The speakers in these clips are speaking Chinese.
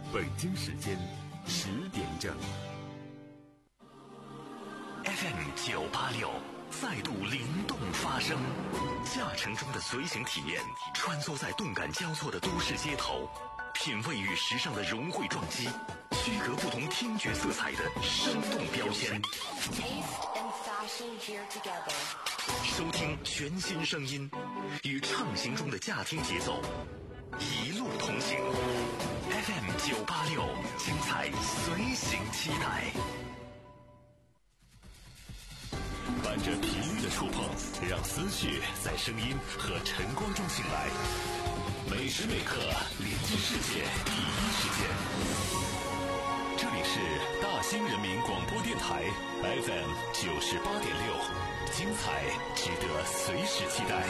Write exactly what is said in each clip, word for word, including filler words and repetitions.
北京时间十点整。 F M 九八六再度灵动发声，驾乘中的随行体验，穿梭在动感交错的都市街头，品味与时尚的融汇撞击，区隔不同听觉色彩的生动标签。收听全新声音，与畅行中的驾听节奏，一路同行。F M 九八六，精彩随行期待。伴着频率的触碰，让思绪在声音和晨光中醒来。每时每刻连接世界第一时间。这里是大兴人民广播电台 F M 九十八点六，精彩值得随时期待。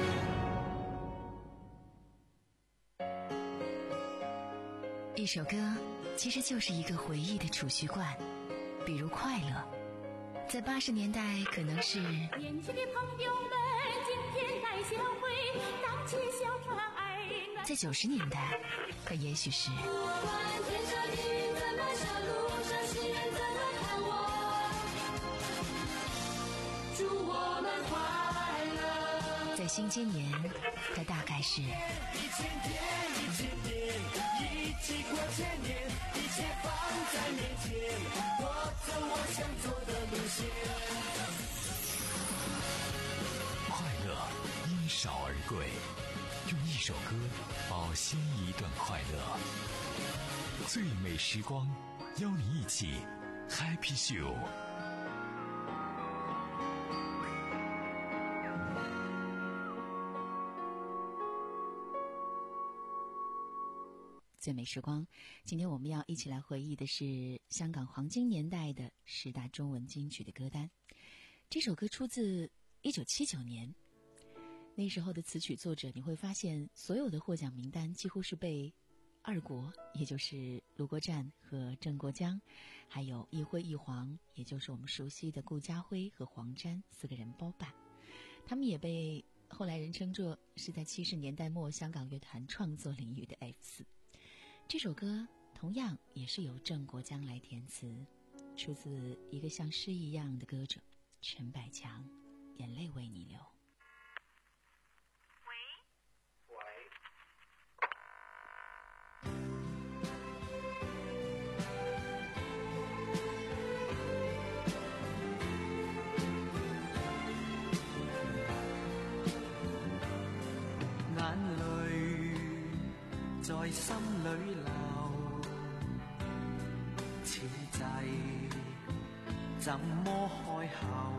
一首歌其实就是一个回忆的储蓄罐，比如快乐，在八十年代可能是年轻的朋友们今天来相会，荡起小船儿暖。 在九十年代它也许是不管天上地狱怎么笑，路上行人怎么看我，祝我们快乐。 在新今年它大概是一千天一千年，一起过千年，一切放在面前，我走我想走的路线。 快乐因少而贵，用一首歌保鲜一段快乐。最美时光，邀你一起 Happy Show。 最美时光，今天我们要一起来回忆的是香港黄金年代的十大中文金曲的歌单。这首歌出自一九七九年，那时候的词曲作者，你会发现所有的获奖名单几乎是被二国，也就是卢国湛和郑国江，还有一辉一黄，也就是我们熟悉的顾嘉辉和黄沾四个人包办。他们也被后来人称作是在七十年代末香港乐坛创作领域的 F 四。这首歌同样也是由郑国江来填词，出自一个像诗一样的歌者陈百强，眼泪为你流。 喂喂， 眼淚在心裏流，此際怎麼開口？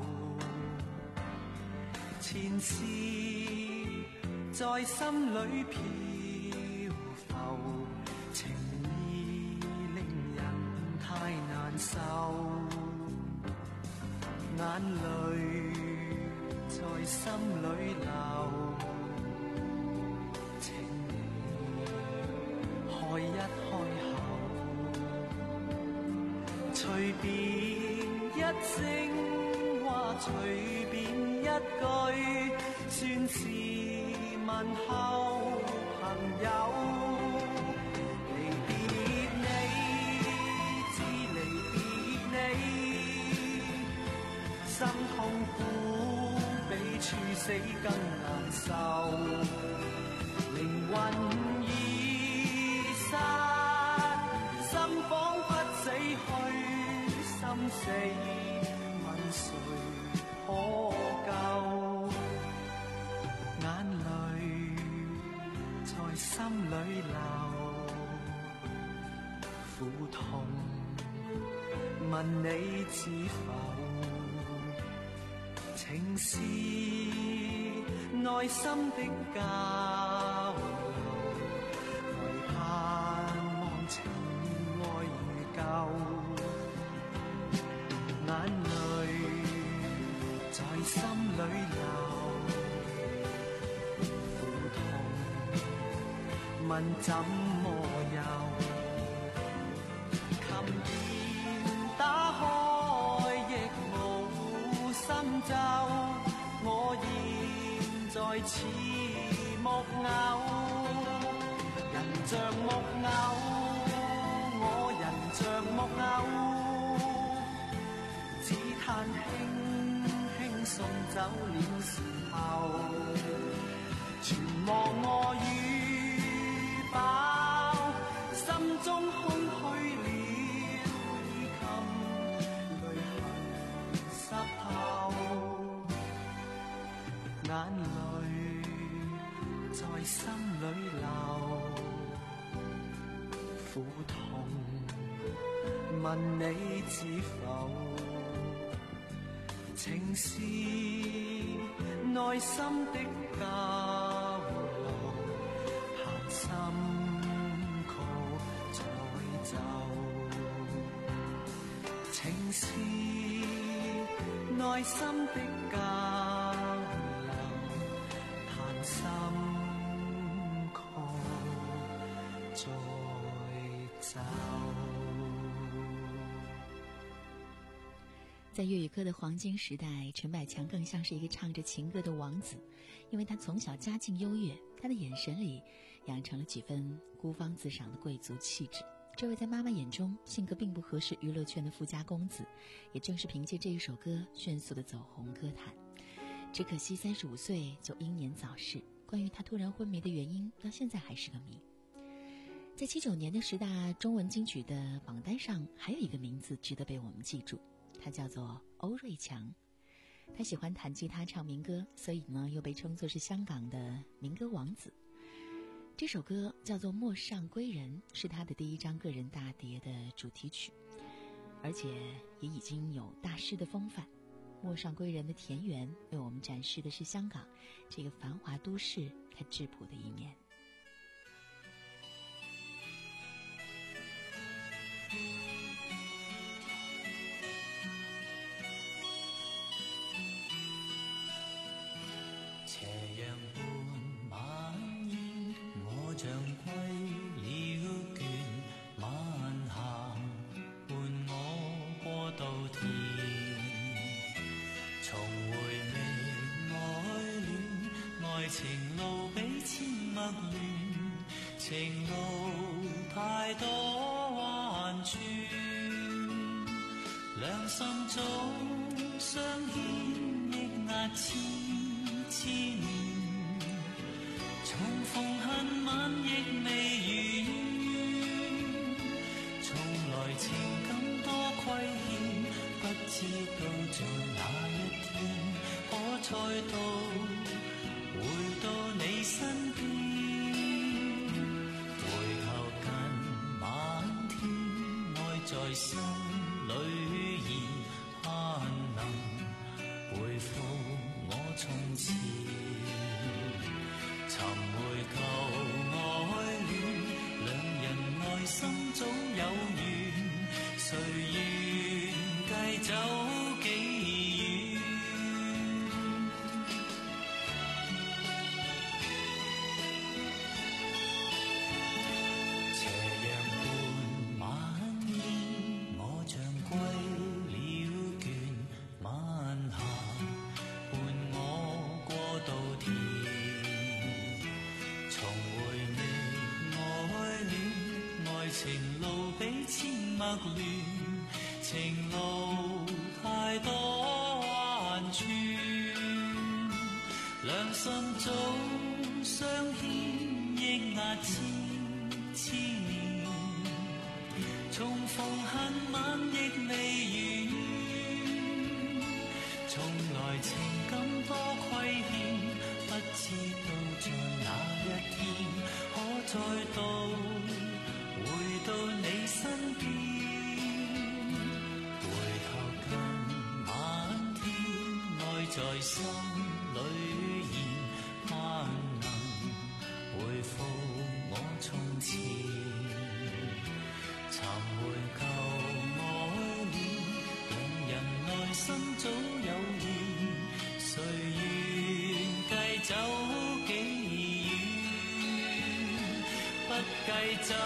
前事在心裏漂浮，情意令人太難受，眼淚在心裏流。開一開口，隨便一聲話，隨便一句，算是問候朋友。離別你，只離別你，心痛苦比處死更難受，靈魂已心彷彿死去，心死問誰可救？眼淚在心裏流，苦痛問你知否？情是內心的交流，盼望情愛如舊，眼淚在心裏流，苦痛問怎麼休？琴鍵打開亦無心奏，我現在似木偶。像木偶晚輕輕送走了時候，全忘我與飽，心中空虛了，衣襟淚痕濕透，眼淚在心裏流，苦痛問你知否？情是內心的交流，行心曲再奏。情是內心的交流，彈心曲再奏。 在粤语歌的黄金时代，陈百强更像是一个唱着情歌的王子，因为他从小家境优越，他的眼神里养成了几分孤芳自赏的贵族气质。这位在妈妈眼中性格并不合适娱乐圈的富家公子，也正是凭借这一首歌迅速的走红歌坛。只可惜三十五岁就英年早逝，关于他突然昏迷的原因到现在还是个谜。在七九年的十大中文金曲的榜单上，还有一个名字值得被我们记住，他叫做欧瑞强。他喜欢弹吉他唱民歌，所以呢又被称作是香港的民歌王子。这首歌叫做《陌上归人》，是他的第一张个人大碟的主题曲，而且也已经有大师的风范。陌上归人的田园为我们展示的是香港这个繁华都市它质朴的一面。 斜陽伴晚煙，我像歸了倦，晚霞伴我過稻田，重回覓愛戀，愛情路比千陌亂，情路太多彎轉，兩心中相牽抑壓千千年，重逢恨晚亦未如願，從來情感多虧欠，不知道在哪一天可再度回到你身邊，回頭近晚天，愛在心裏現，盼能回復我從前，尋回舊愛戀，兩人內心總有緣，誰願繼走幾遠？斜陽伴晚煙，我像歸了倦，晚霞情路比千陌亂，情路太多彎轉，兩心中相牽抑壓千千年，重逢恨晚亦未如願，從來情感多虧欠，不知道在哪一天可再度回到你身邊，回頭近晚天，愛在心裏現，盼能回復我從前，尋回舊愛戀，兩人內心總有緣，誰願繼走幾遠？不繼走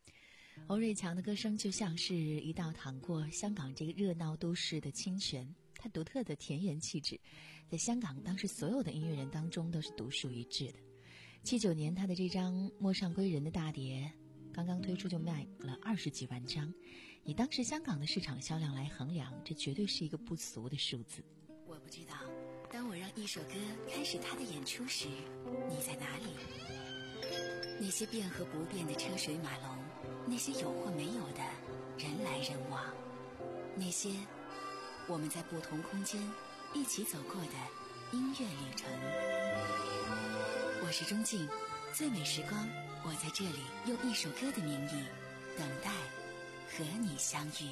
欧瑞强的歌声就像是一道淌过香港这个热闹都市的清泉， 他独特的甜言气质，在香港当时所有的音乐人当中都是独树一帜的。七九年，他的这张《陌上归人》的大碟刚刚推出就卖了二十几万张，以当时香港的市场销量来衡量，这绝对是一个不俗的数字。 我不知道，当我让一首歌开始它的演出时，你在哪里？那些变和不变的车水马龙，那些有或没有的人来人往，那些我们在不同空间一起走过的音乐旅程。我是钟静，最美时光，我在这里用一首歌的名义等待和你相遇。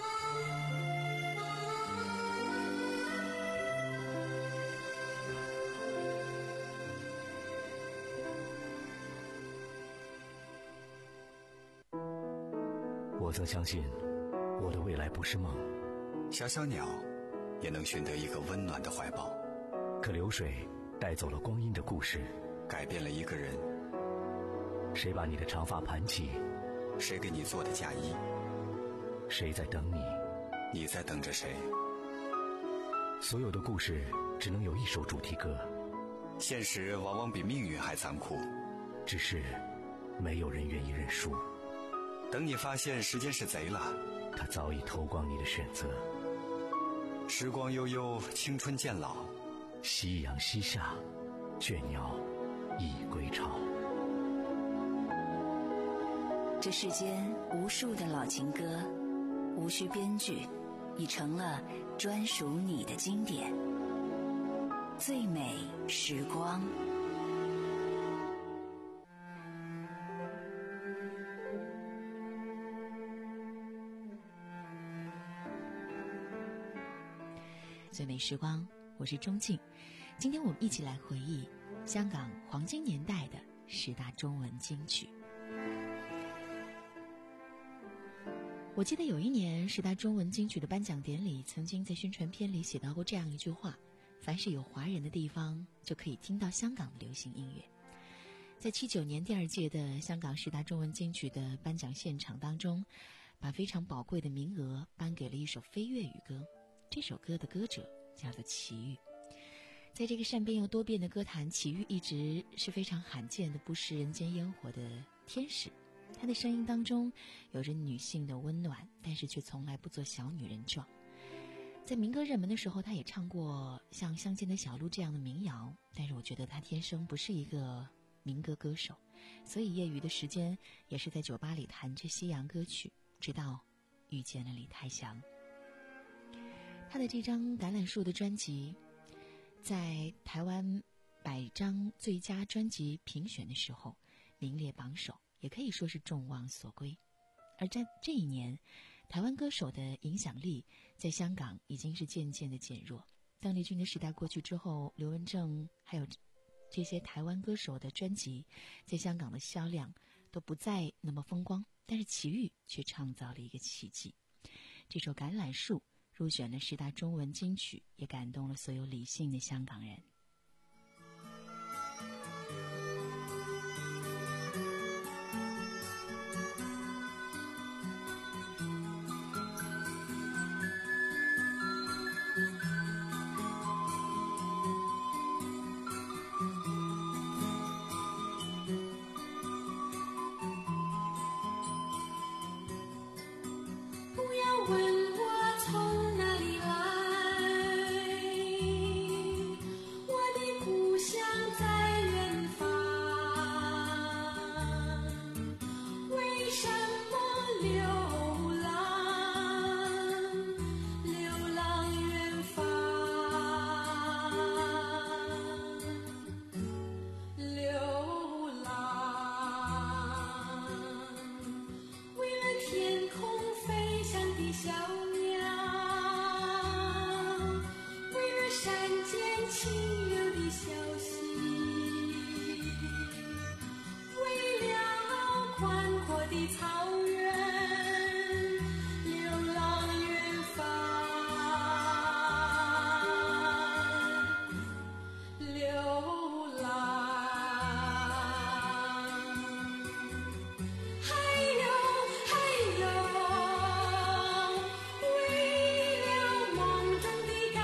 我曾相信我的未来不是梦， 小小鸟也能寻得一个温暖的怀抱， 可流水带走了光阴的故事， 改变了一个人。 谁把你的长发盘起？ 谁给你做的嫁衣？ 谁在等你？ 你在等着谁？ 所有的故事只能有一首主题歌， 现实往往比命运还残酷， 只是没有人愿意认输。 等你发现时间是贼了， 他早已偷光你的选择。 时光悠悠，青春渐老， 夕阳西下，倦鸟已归巢。 这世间无数的老情歌，无需编剧，已成了专属你的经典。最美时光。 最美时光，我是钟静。今天我们一起来回忆香港黄金年代的十大中文金曲。我记得有一年十大中文金曲的颁奖典礼，曾经在宣传片里写到过这样一句话：凡是有华人的地方，就可以听到香港的流行音乐。在七九年第二届的香港十大中文金曲的颁奖现场当中，把非常宝贵的名额颁给了一首非粤语歌。这首歌的歌者叫做齐豫。在这个善变又多变的歌坛，齐豫一直是非常罕见的不食人间烟火的天使。她的声音当中有着女性的温暖，但是却从来不做小女人状。在民歌热门的时候，她也唱过像《乡间的小路》这样的民谣，但是我觉得她天生不是一个民歌歌手，所以业余的时间也是在酒吧里弹着西洋歌曲，直到遇见了李泰祥。他的这张《橄榄树》的专辑在台湾百张最佳专辑评选的时候名列榜首，也可以说是众望所归。而在这一年，台湾歌手的影响力在香港已经是渐渐的减弱。邓丽君的时代过去之后，刘文正还有这些台湾歌手的专辑在香港的销量都不再那么风光，但是齐豫却创造了一个奇迹。这首《橄榄树》入选了十大中文金曲，也感动了所有理性的香港人。 不要问我从哪里来，我的故乡在远方。为什么流浪，流浪远方？流浪，为了天空飞翔的小鸟，为了山间清流的小溪，为了宽阔的草原，流浪远方，流浪。还有还有，为了梦中的橄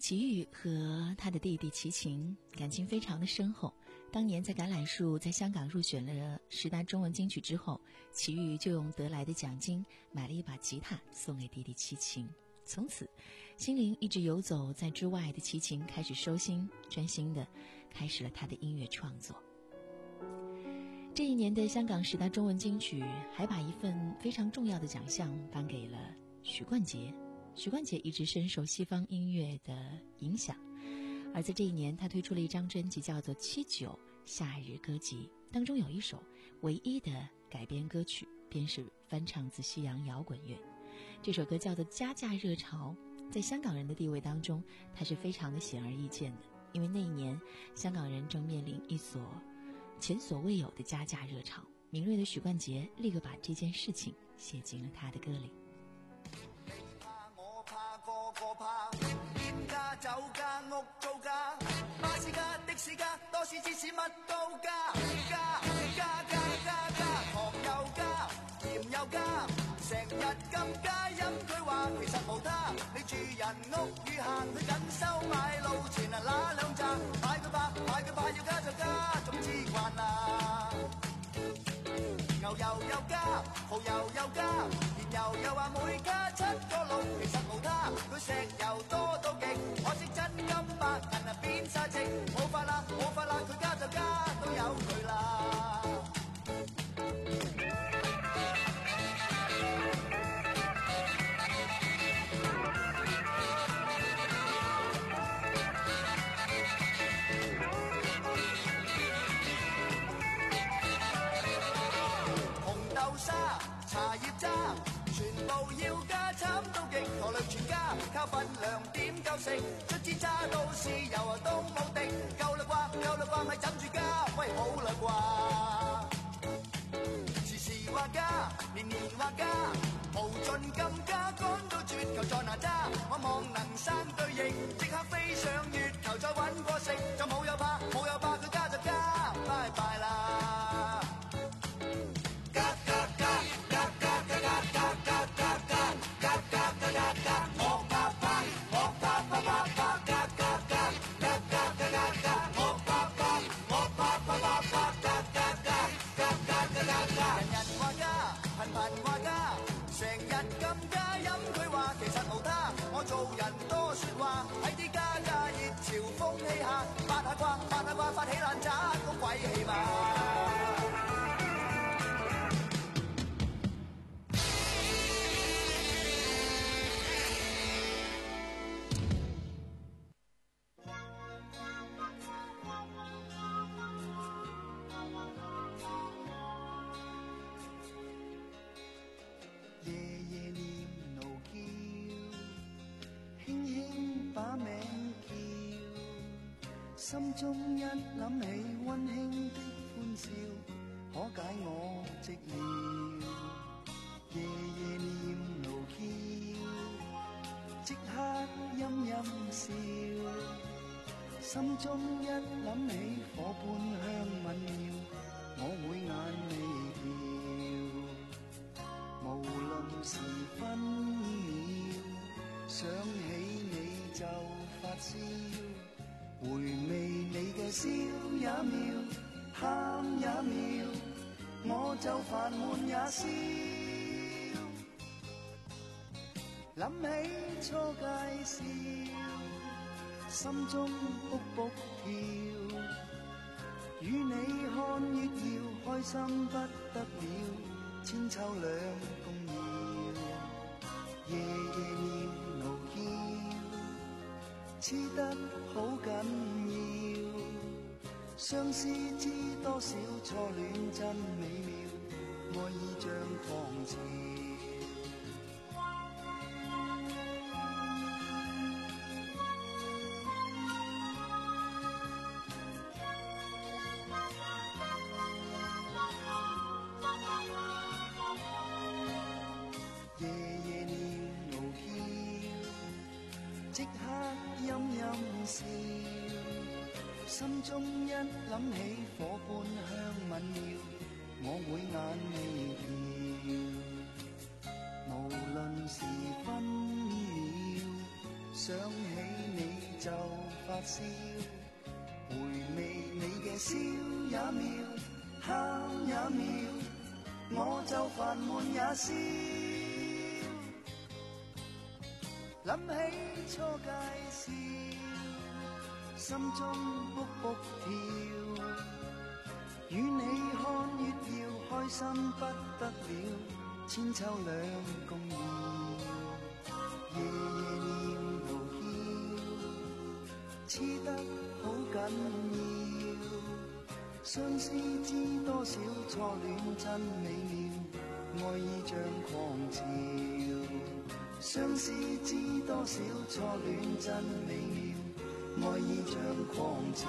齐豫和他的弟弟齐秦感情非常的深厚。当年在橄榄树在香港入选了十大中文金曲之后，齐豫就用得来的奖金买了一把吉他送给弟弟齐秦。从此心灵一直游走在之外的齐秦开始收心，专心的开始了他的音乐创作。这一年的香港十大中文金曲还把一份非常重要的奖项颁给了许冠杰。许冠杰一直深受西方音乐的影响，而在这一年他推出了一张专辑叫做《七九夏日歌集》，当中有一首唯一的改编歌曲，便是翻唱自西洋摇滚乐。这首歌叫做《加价热潮》，在香港人的地位当中它是非常的显而易见的，因为那一年香港人正面临一所前所未有的加价热潮。敏锐的许冠杰立刻把这件事情写进了他的歌里。 個怕店家、酒家、屋租家、巴士家、的士家，多士芝士乜都加，加加加加加，糖又加，鹽又加，成日咁加飲佢話其實無他，你住人屋宇行去緊收買路錢啊嗱兩扎，買佢怕買佢怕要加就加，總之慣啦。牛油又加，蠔油又加，鹽油又話每加七個六，其實無他，佢石油多到極，可惜真金白銀啊變晒值，冇法啦冇法啦，佢加就加，都有佢啦。茶葉渣全部要加，慘到極，陀累全家，靠份量點夠食？卒之揸到豉油啊都冇滴，夠啦啩夠啦啩，咪枕住加，喂好啦啩。時時話加，年年話加，無盡咁加，趕到絕求在哪吒，我望能生對翼，即刻飛上月球再揾個食，就冇有怕冇有怕，佢加就加，拜拜啦。做人多說話，喺啲加價熱潮風氣下，八下卦八下卦發起爛渣，個鬼氣嘛！心中一諗起溫馨的歡笑，可解我寂寥。夜夜念奴嬌，即刻陰陰笑。心中一諗起火般香吻妙，我會眼眉跳。無論時分秒，想起你就發燒。回味你嘅笑也妙，喊也妙，我就煩悶也消。諗起初介紹，心中卜卜跳。與你看月曜，開心不得了，千秋兩共搖。夜夜念奴嬌，黐得好緊要，相思知多少初戀真美妙，愛意像狂潮。夜夜念奴嬌，即刻陰陰笑，心中一諗起火般香吻妙，我會眼眉跳。無論時分秒，想起你就發燒，回味你嘅笑也妙，喊也妙，我就煩悶也消。諗起初介紹，心中卜卜跳，與你看月曜，開心不得了，千秋兩共遙，夜夜念奴嬌，黐得好緊要，相思知多少，初戀真美妙，愛意像狂潮，相思知多少，初戀真美妙，愛意像狂潮。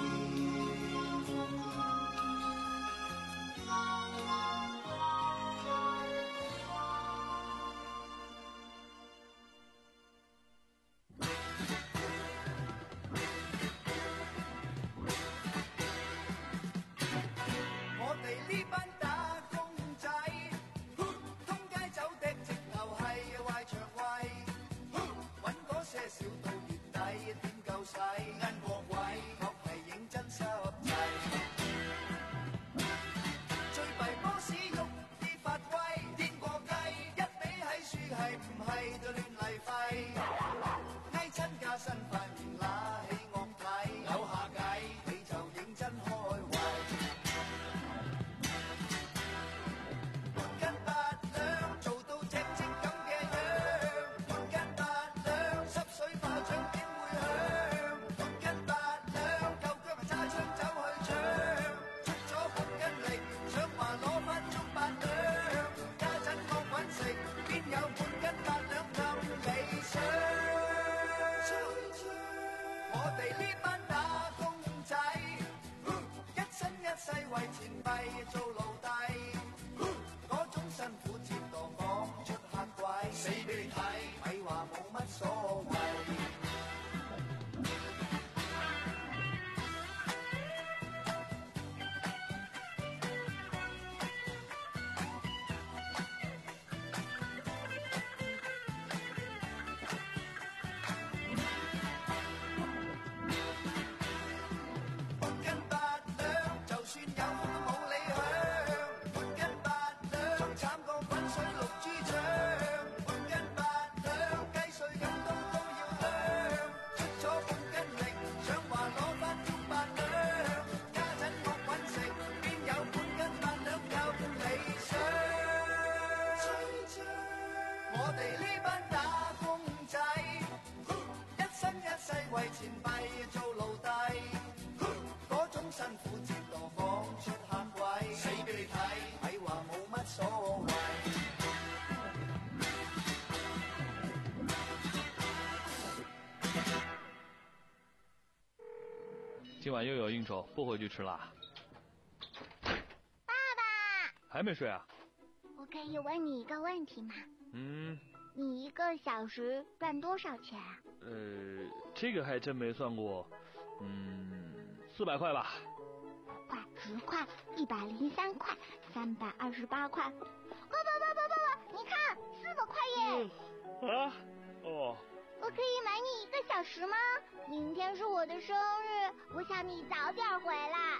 今晚又有应酬，不回去吃啦。 爸爸， 还没睡啊？ 我可以问你一个问题吗？ 嗯。 你一个小时赚多少钱啊？ 呃，这个还真没算过。嗯，四百块吧。 五块、十块、一百零三块、三百二十八块。爸爸爸爸爸爸，你看，四百块耶！ 嗯、啊？哦。 我可以买你一个小时吗？明天是我的生日，我想你早点回来。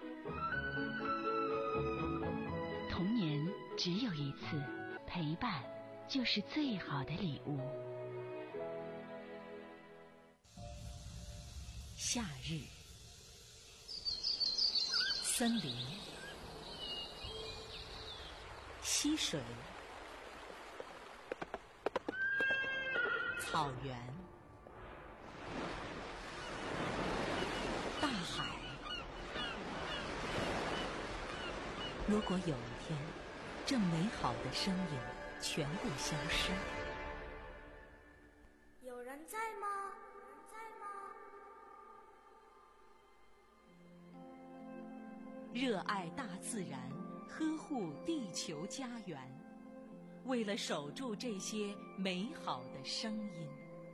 童年只有一次，陪伴就是最好的礼物。夏日，森林，溪水，草原，大海。如果有一天，这美好的声音全部消失， 有人在吗？在吗？ 热爱大自然，呵护地球家园，为了守住这些美好的声音。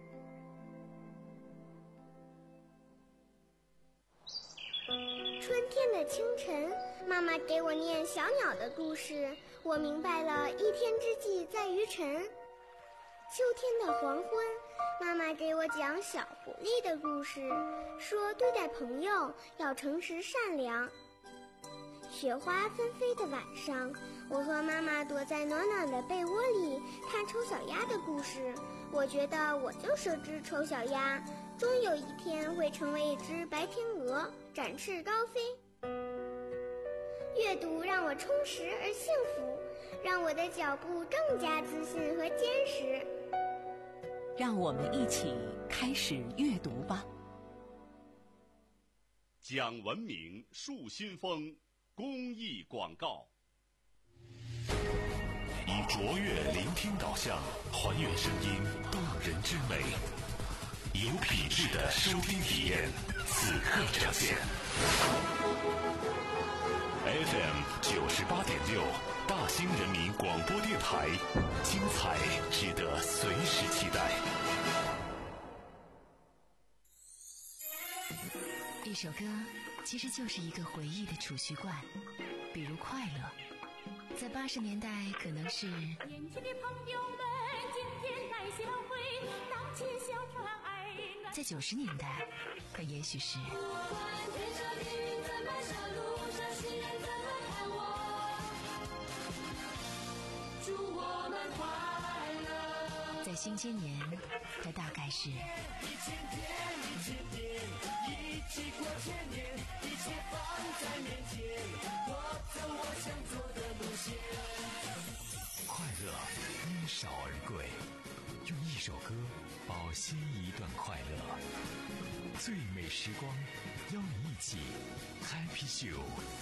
春天的清晨，妈妈给我念小鸟的故事，我明白了一天之计在于晨。秋天的黄昏，妈妈给我我讲小狐狸的故事，说对待朋友要诚实善良。雪花纷飞的晚上，我和妈妈躲在暖暖的被窝里看丑小鸭的故事。我觉得我就是只丑小鸭，终有一天会成为一只白天鹅，展翅高飞。阅读让我充实而幸福，让我的脚步更加自信和坚实。 让我们一起开始阅读吧。 讲文明树新风公益广告，以卓越聆听导向还原声音动人之美，有品质的收听体验此刻呈现。F M 九十八点六，大兴人民广播电台，精彩值得随时期待。 一首歌其实就是一个回忆的储蓄罐，比如快乐，在八十年代可能是年轻的朋友们今天来相会，荡起小船爱暖。 在九十年代可也许是在新千年，它大概是快乐因少而贵，用一首歌保鲜一段快乐。最美时光，邀你一起 Happy Show。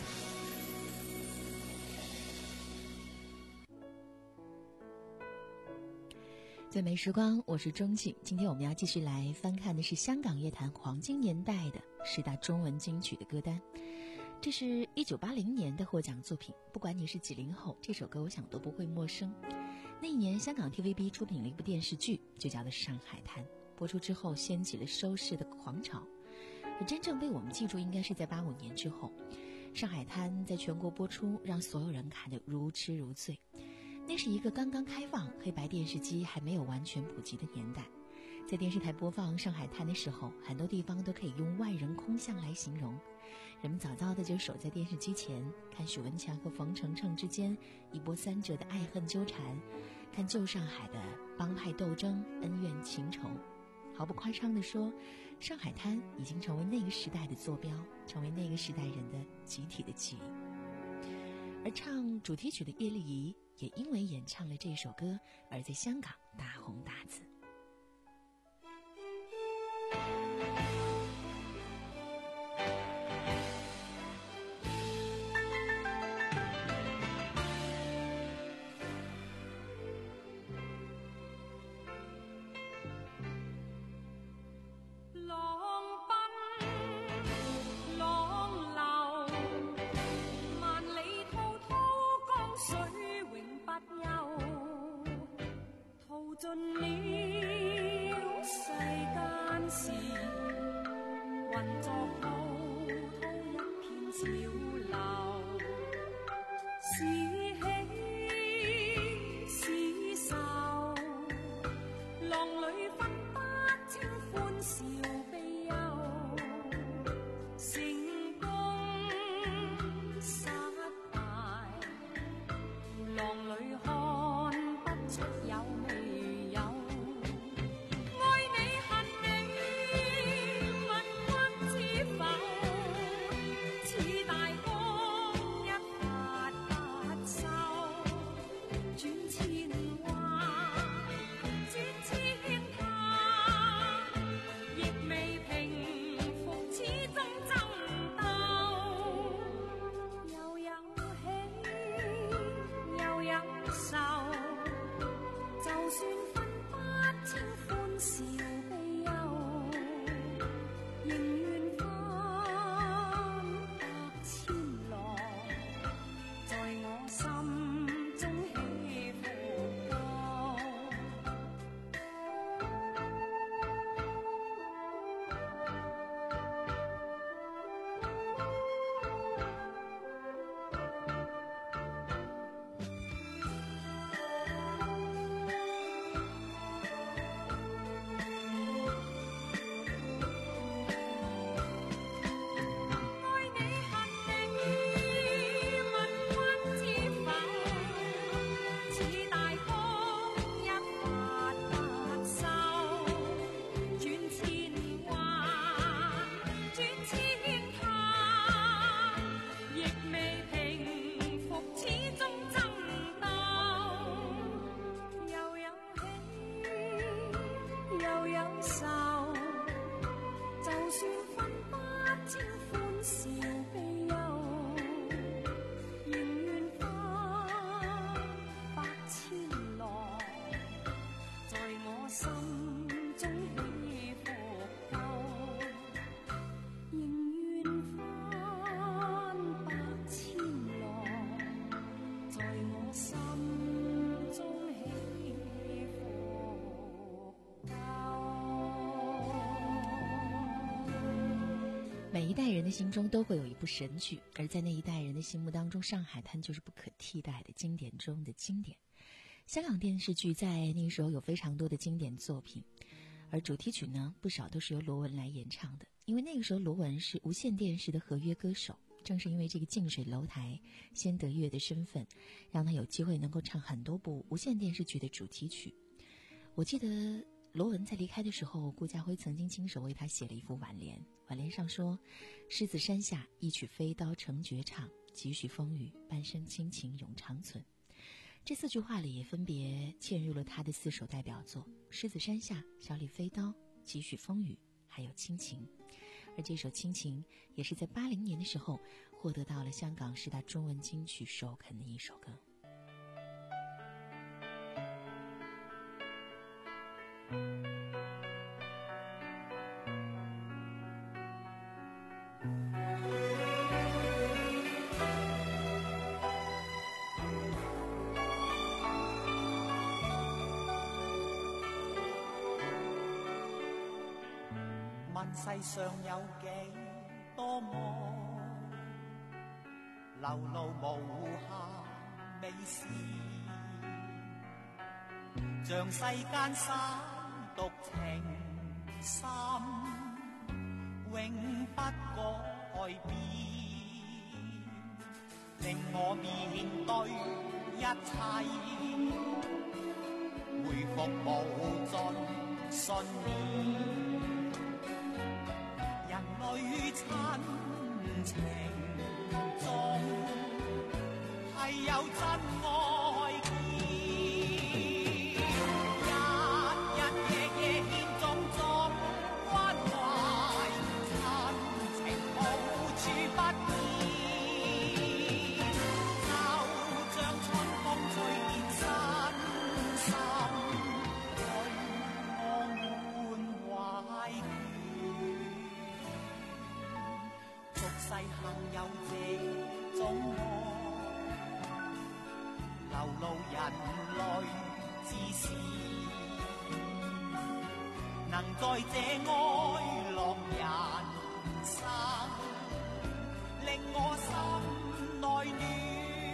最美时光，我是钟庆。今天我们要继续来翻看的是香港乐坛黄金年代的十大中文金曲的歌单。这是一九八零年的获奖作品，不管你是几零后，这首歌我想都不会陌生。那一年，香港 T V B 出品了一部电视剧，就叫做《上海滩》。播出之后，掀起了收视的狂潮。而真正被我们记住，应该是在八五年之后，《上海滩》在全国播出，让所有人看得如痴如醉。那是一个刚刚开放、黑白电视机还没有完全普及的年代，在电视台播放《上海滩》的时候，很多地方都可以用外人空巷来形容。人们早早的就守在电视机前，看许文强和冯程程之间一波三折的爱恨纠缠，看旧上海的帮派斗争、恩怨情仇。毫不夸张地说，《上海滩》已经成为那个时代的坐标，成为那个时代人的集体的记忆。而唱主题曲的叶丽仪也因为演唱了这首歌而在香港大红大紫。 尽了每一代人的心中都会有一部神剧，而在那一代人的心目当中，上海滩就是不可替代的经典中的经典。香港电视剧在那个时候有非常多的经典作品，而主题曲呢，不少都是由罗文来演唱的。因为那个时候罗文是无线电视的合约歌手，正是因为这个近水楼台先得月的身份，让他有机会能够唱很多部无线电视剧的主题曲。我记得罗文在离开的时候，顾嘉辉曾经亲手为他写了一副挽联，挽联上说：狮子山下一曲飞刀成绝唱，几许风雨半生亲情永长存。这四句话里也分别嵌入了他的四首代表作：狮子山下、小李飞刀、几许风雨，还有亲情。而这首亲情也是在八零年的时候获得到了香港十大中文金曲首肯的一首歌。 世上有幾多愛，流露無限美事，像世間三毒情深，永不改變，令我面對一切，回復無盡信念。人類親情中係有真愛見，日日夜夜獻種種關懷，親情無處不見，就像春風吹遍身心，對我滿懷眷。世幸有這種愛，流露人類之事，能在這愛樂人生，令我心內暖。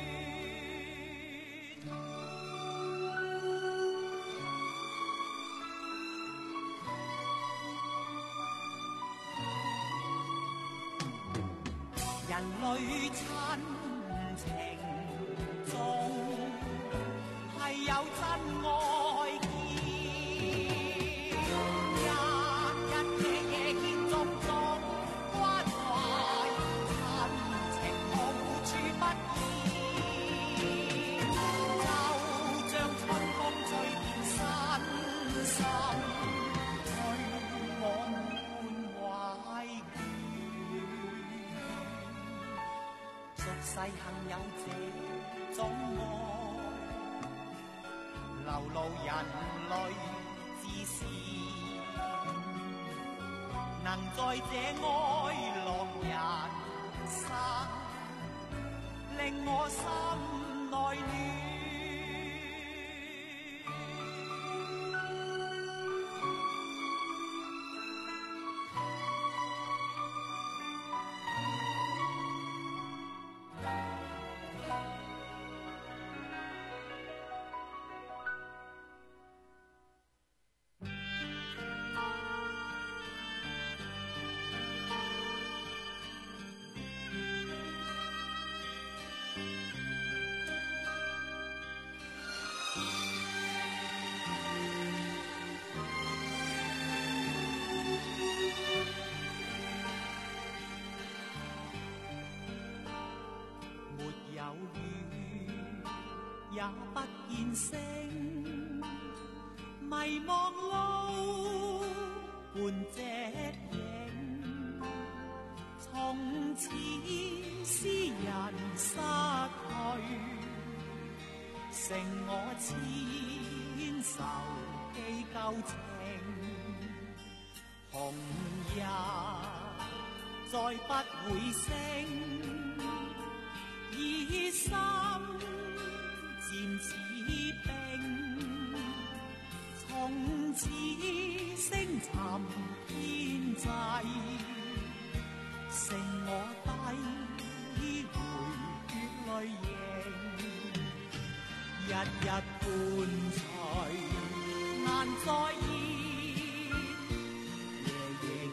人類親情中係有真愛見，日日夜夜獻種種關懷，親情無處不見，就像春風吹遍身心，對我滿懷眷。世幸有這種愛，流露人類之事，能在這愛樂人生，令我心內暖。也不見星，迷茫路伴隻影，從此詩人失去，剩我千愁寄舊情，紅日再不會升，以心漸似冰，從此星沉天際， 剩我低回血淚凝，日日伴隨難再現，夜夜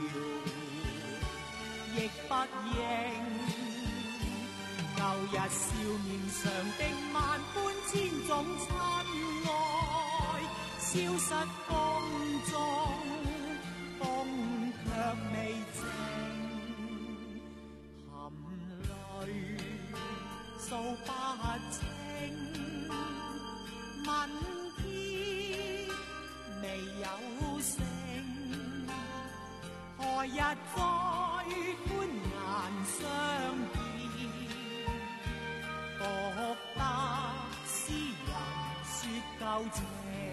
叫亦不應。舊日笑面上的萬般千種親愛，消失風中，風卻未靜，含淚訴不清，問天未有聲，何日再歡顏相見？獨得詩人說舊情，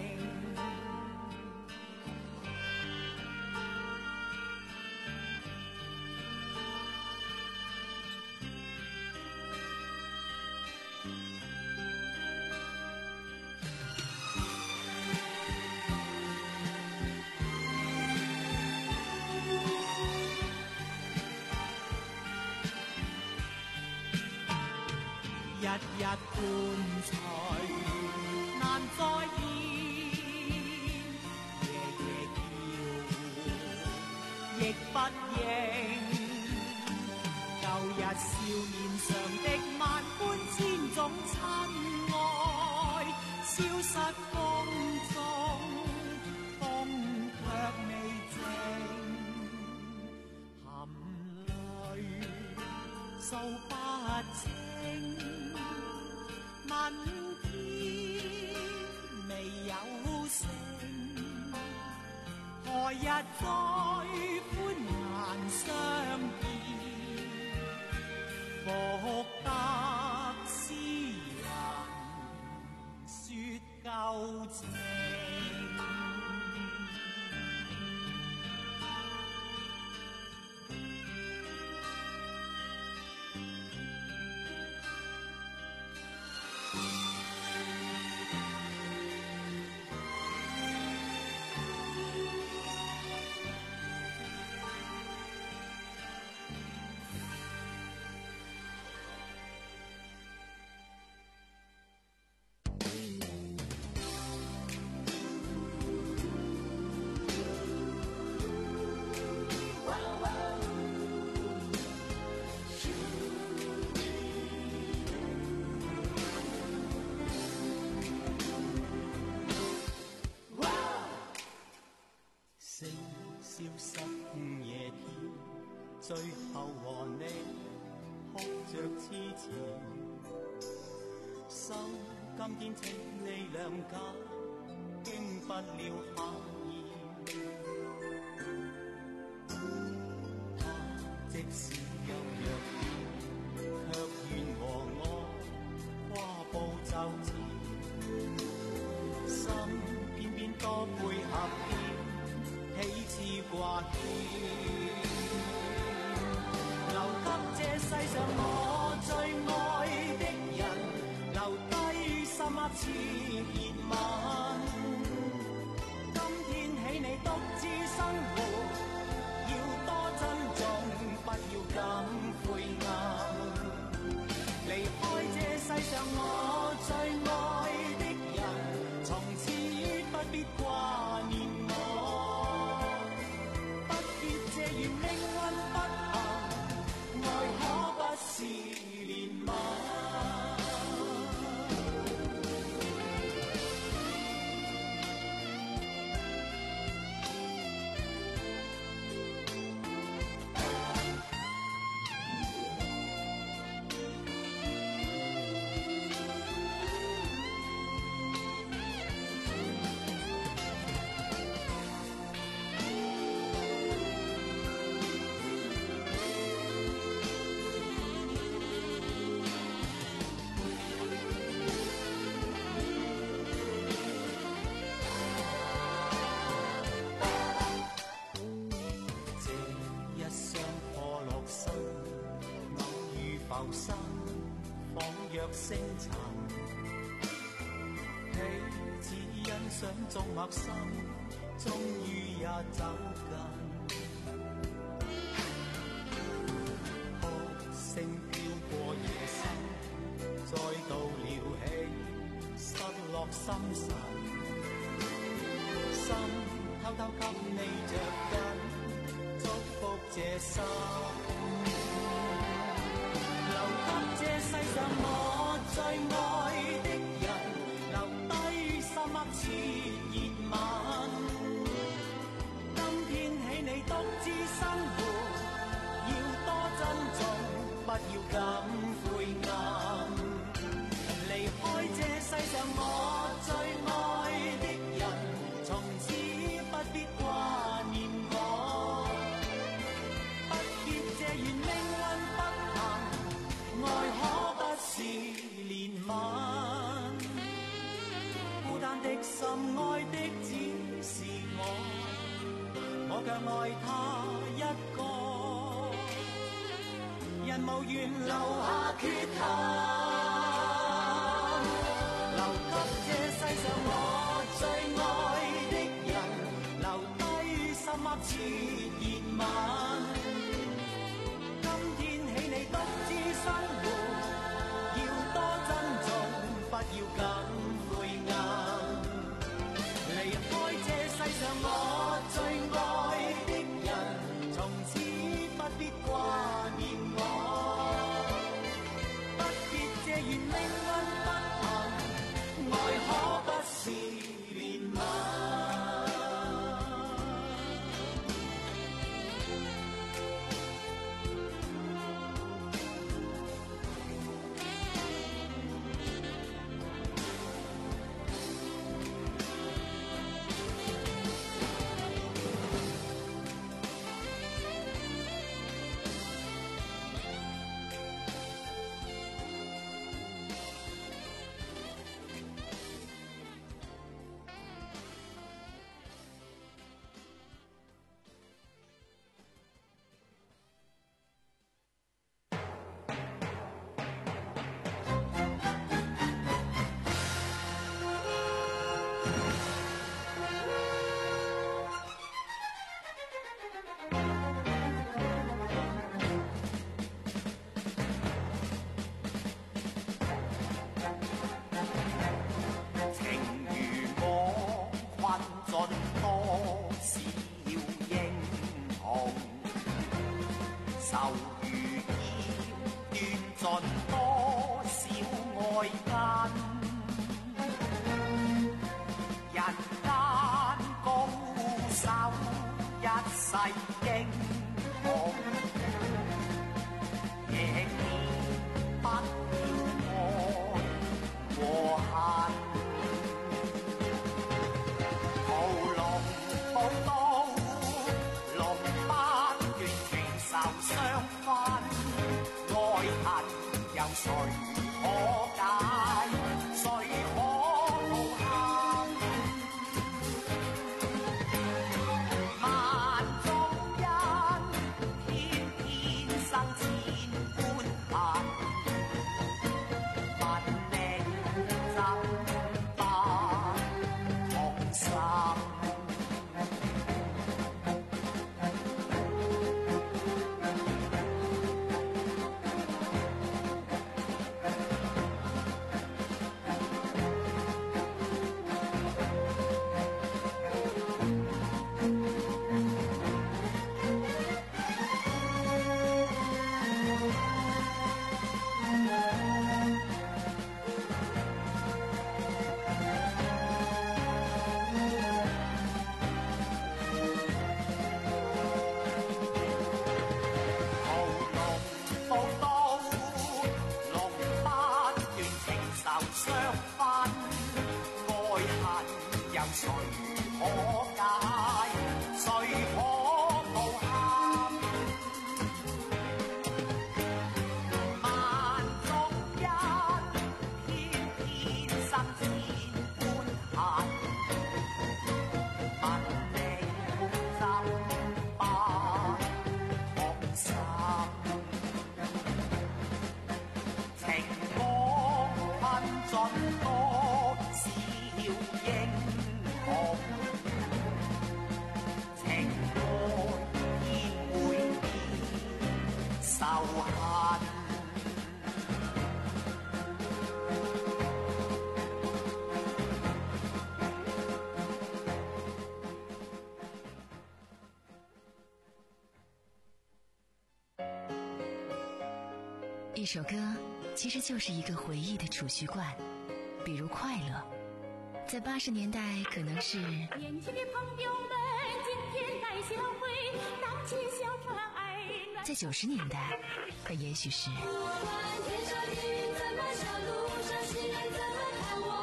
日日伴隨難再現，夜夜叫亦不應。舊日笑面上的萬般千種親愛，消失風中，風卻未靜，含淚訴不清。問天未有聲，何日再歡顏相見？復得詩人說舊情。消失夜天，最後和你哭着痴纏，心今天請你諒解，經不了考驗。他即使有弱點，卻願和我跨步就前，心偏偏多配合點。彼此掛牽，留給這世上我最愛的人，留低深刻似熱吻。今天起你獨自生活，要多珍重，不要感灰暗。離開這世上我最愛的人，從此不必掛念我。願命運不幸，愛可不是憐憫。浮生仿若星塵，彼此欣賞中陌生，終於也走近。 你着緊，祝福這心。留給這世上我最愛的人，留低深刻熾熱吻。今天起你獨自生活，要多珍重，不要咁灰暗。離開這世上我最愛的人，從此不必掛念我。不結這緣命運不幸，愛可不是憐憫。孤單的心愛的只是我，我卻愛他一個，人無緣留下缺憾。留給這世上我最愛的人，留低深刻熾熱吻。今天起你獨自生活，要多珍重，不要咁灰暗。離開這世上我最愛的人，從此不必掛念我。不結這緣命運不幸，愛可不是憐憫。 一首歌其实就是一个回忆的储蓄罐，比如快乐，在八十年代可能是年轻的朋友们，今天带小会，荡起小船儿。 在九十年代，它也许是不管天上云怎么笑，路上行人怎么看我，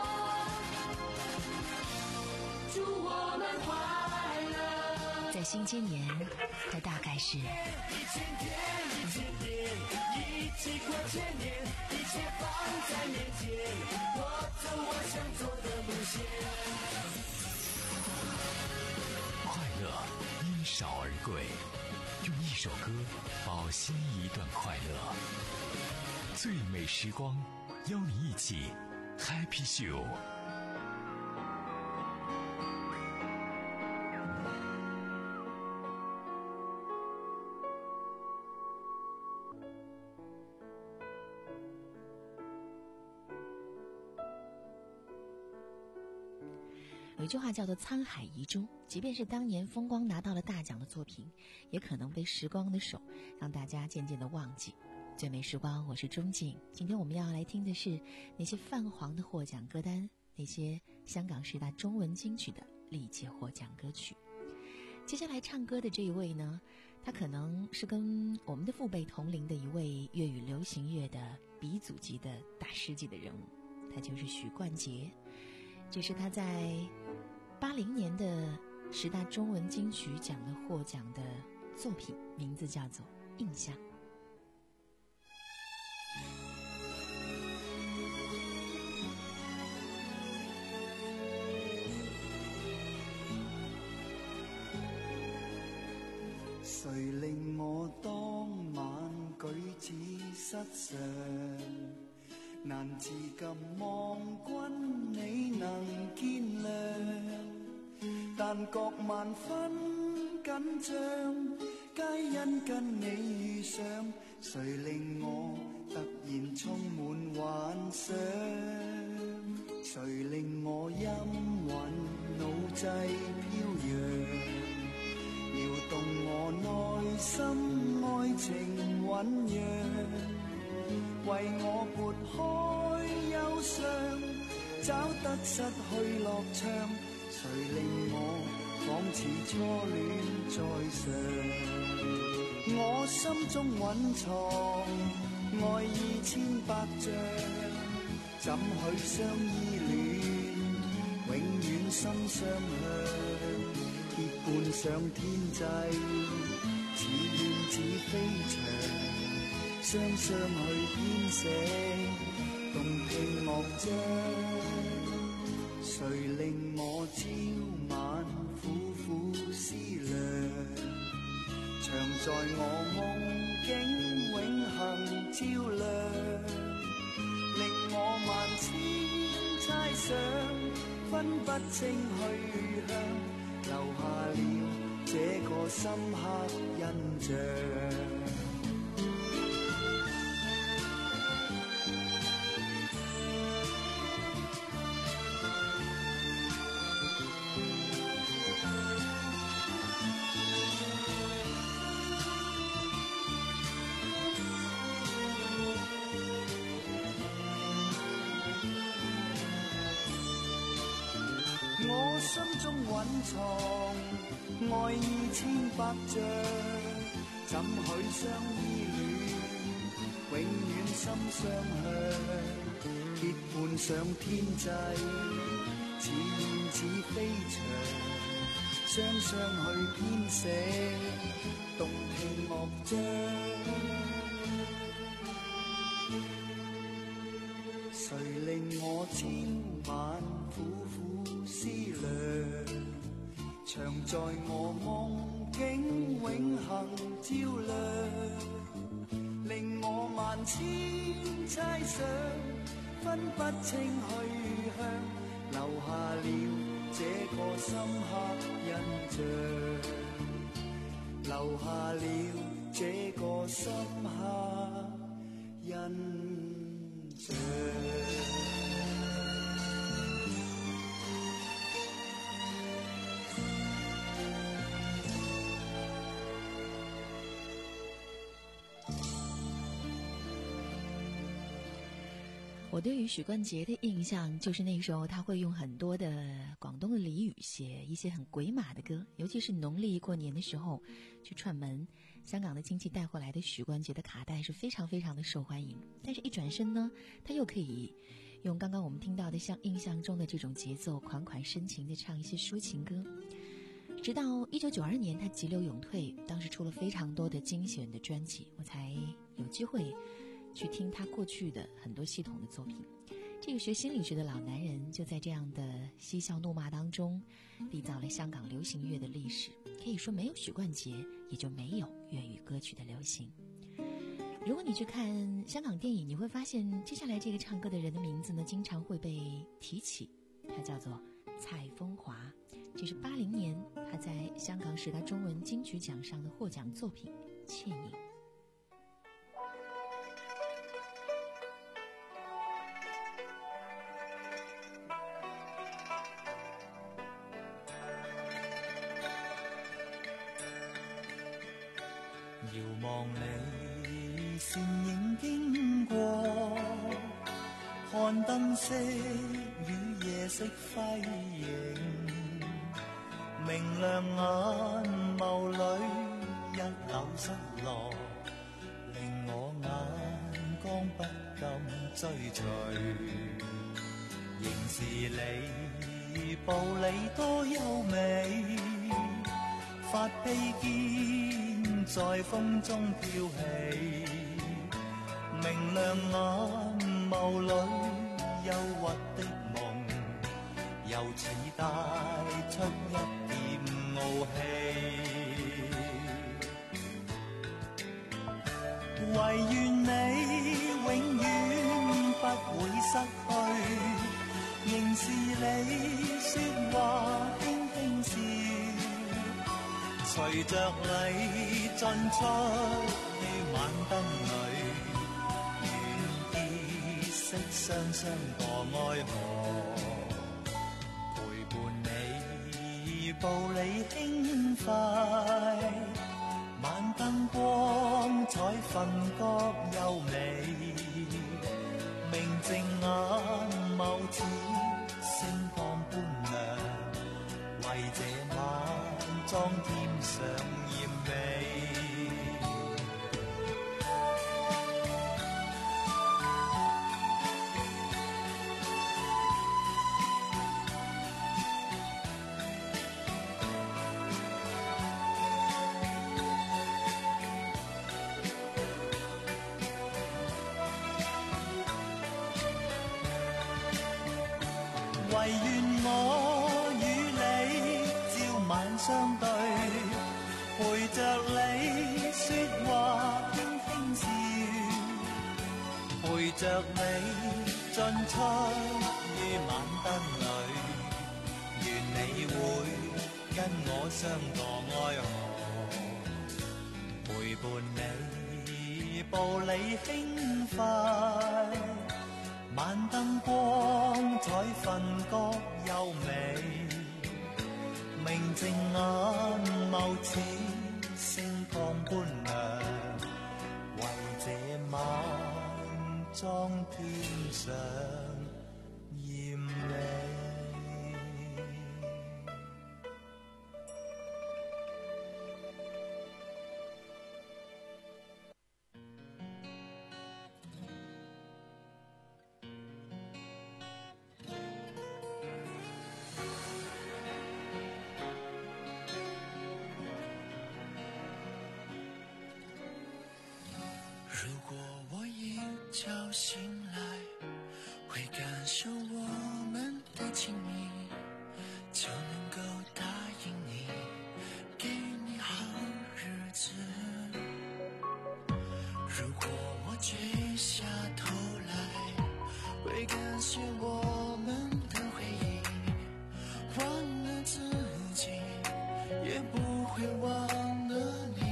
祝我们快乐。 在新千年，它大概是一千天，一千年，一起过千年，一切放在面前，我走我想走的路线。 快乐因少而贵，用一首歌保鲜一段快乐。最美时光，邀你一起 Happy Show。 有一句话叫做沧海遗珠，即便是当年风光拿到了大奖的作品，也可能被时光的手让大家渐渐的忘记。最美时光，我是钟静。今天我们要来听的是那些泛黄的获奖歌单，那些香港十大中文金曲的历届获奖歌曲。接下来唱歌的这一位呢，他可能是跟我们的父辈同龄的一位粤语流行乐的鼻祖级的大师级的人物，他就是许冠杰。这是他在八零年的十大中文金曲奖的获奖的作品，名字叫做《印象》。 谁令我当晚举止失常？难自禁望君你能见谅，但各萬分緊張，皆因跟你遇上。誰令我突然充滿幻想？誰令我陰魂腦際飄揚，搖動我內心愛情醞釀？為我撥開憂傷，找得失去樂章。誰令我仿似初戀在上？我心中蘊藏愛意千百丈，怎許相依戀，永遠心相向？結伴上天際，似燕子飛翔。雙雙去編寫動聽樂章，誰令我朝晚苦苦思量？常在我夢境永恆照亮，令我萬千猜想，分不清去向，留下了這個深刻印象。我心中蘊藏愛意千百丈，怎許相依戀，永遠心相向？結伴上天際，似燕子飛翔，雙雙去編寫動聽樂章。誰令我朝晚苦苦思量，常在我夢境永恆照亮，令我萬千猜想，分不清去向，留下了這個深刻印象，留下了這個深刻印象。 我对于许冠杰的印象就是那时候他会用很多的广东的俚语写一些很鬼马的歌，尤其是农历过年的时候去串门，香港的亲戚带回来的许冠杰的卡带是非常非常的受欢迎。但是一转身呢，他又可以用刚刚我们听到的像印象中的这种节奏，款款深情的唱一些抒情歌。直到一九九二年他急流勇退，当时出了非常多的精选的专辑，我才有机会去听他过去的很多系统的作品。这个学心理学的老男人就在这样的嬉笑怒骂当中缔造了香港流行乐的历史，可以说没有许冠杰也就没有粤语歌曲的流行。如果你去看香港电影，你会发现接下来这个唱歌的人的名字呢经常会被提起，他叫做蔡枫华，这是八零年他在香港十大中文金曲奖上的获奖作品《倩影》。 遙望你倩影經過，看燈色與夜色輝映，明亮眼眸裏一縷失落，令我眼光不禁追隨。仍是你步履多優美，發披肩在風中飄起，明亮眼眸裏憂鬱的夢，又似帶出一點傲氣。唯願你永遠不會失去，仍是你說話輕輕笑，隨着你進出於晚燈裏，願結識雙雙墮愛河，陪伴你步履輕快，晚燈光彩分割優美，明淨眼眸似星光般亮，為這晚妝添上豔美。唯願我與你朝晚相對，陪着你說話輕輕笑，陪着你進出於晚燈裏，願你會跟我相墮愛河，陪伴你步履輕快，晚燈光彩分割優美，明淨眼眸似星光般亮，為這晚妝添上豔美。 如果我一觉醒来，会感受我们的亲密，就能够答应你，给你好日子。如果我垂下头来，会感谢我们的回忆，忘了自己，也不会忘了你。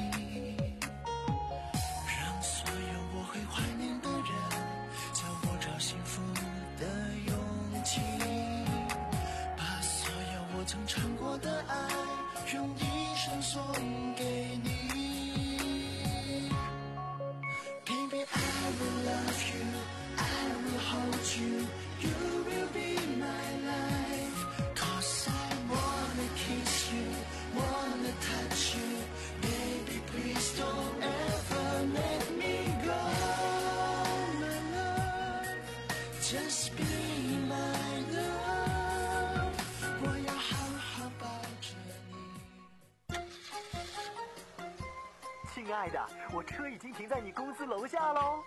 会怀念的人，教我找幸福的勇气，把所有我曾尝过的爱，用一生送给你。Baby, I will love you, I will hold you, 亲爱的，我车已经停在你公司楼下喽。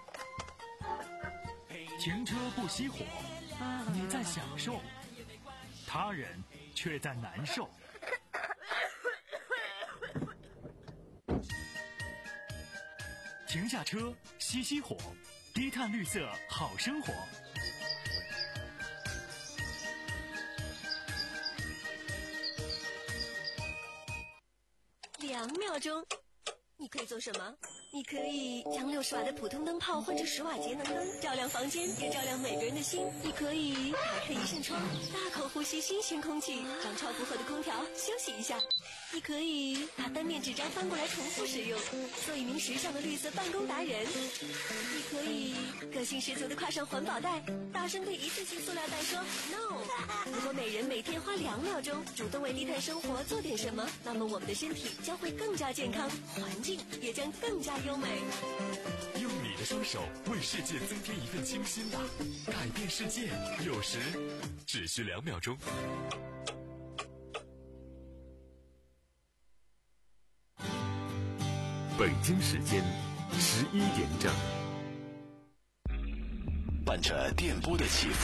停车不熄火，你在享受，他人却在难受。停下车，熄熄火，低碳绿色好生活。 两秒钟，你可以做什么？你可以将六十瓦的普通灯泡换成十瓦节能灯，照亮房间，也照亮每个人的心。你可以打开一扇窗，大口呼吸新鲜空气，让超负荷的空调休息一下。你可以把单面纸张翻过来重复使用，做一名时尚的绿色办公达人。你可以个性十足的挎上环保袋，大声对一次性塑料袋说 no。 如果每人每天花两秒钟主动为低碳生活做点什么，那么我们的身体将会更加健康，环境也将更加优美。 用你的双手为世界增添一份清新吧，改变世界有时只需两秒钟。 北京时间十一点整，伴着电波的起伏。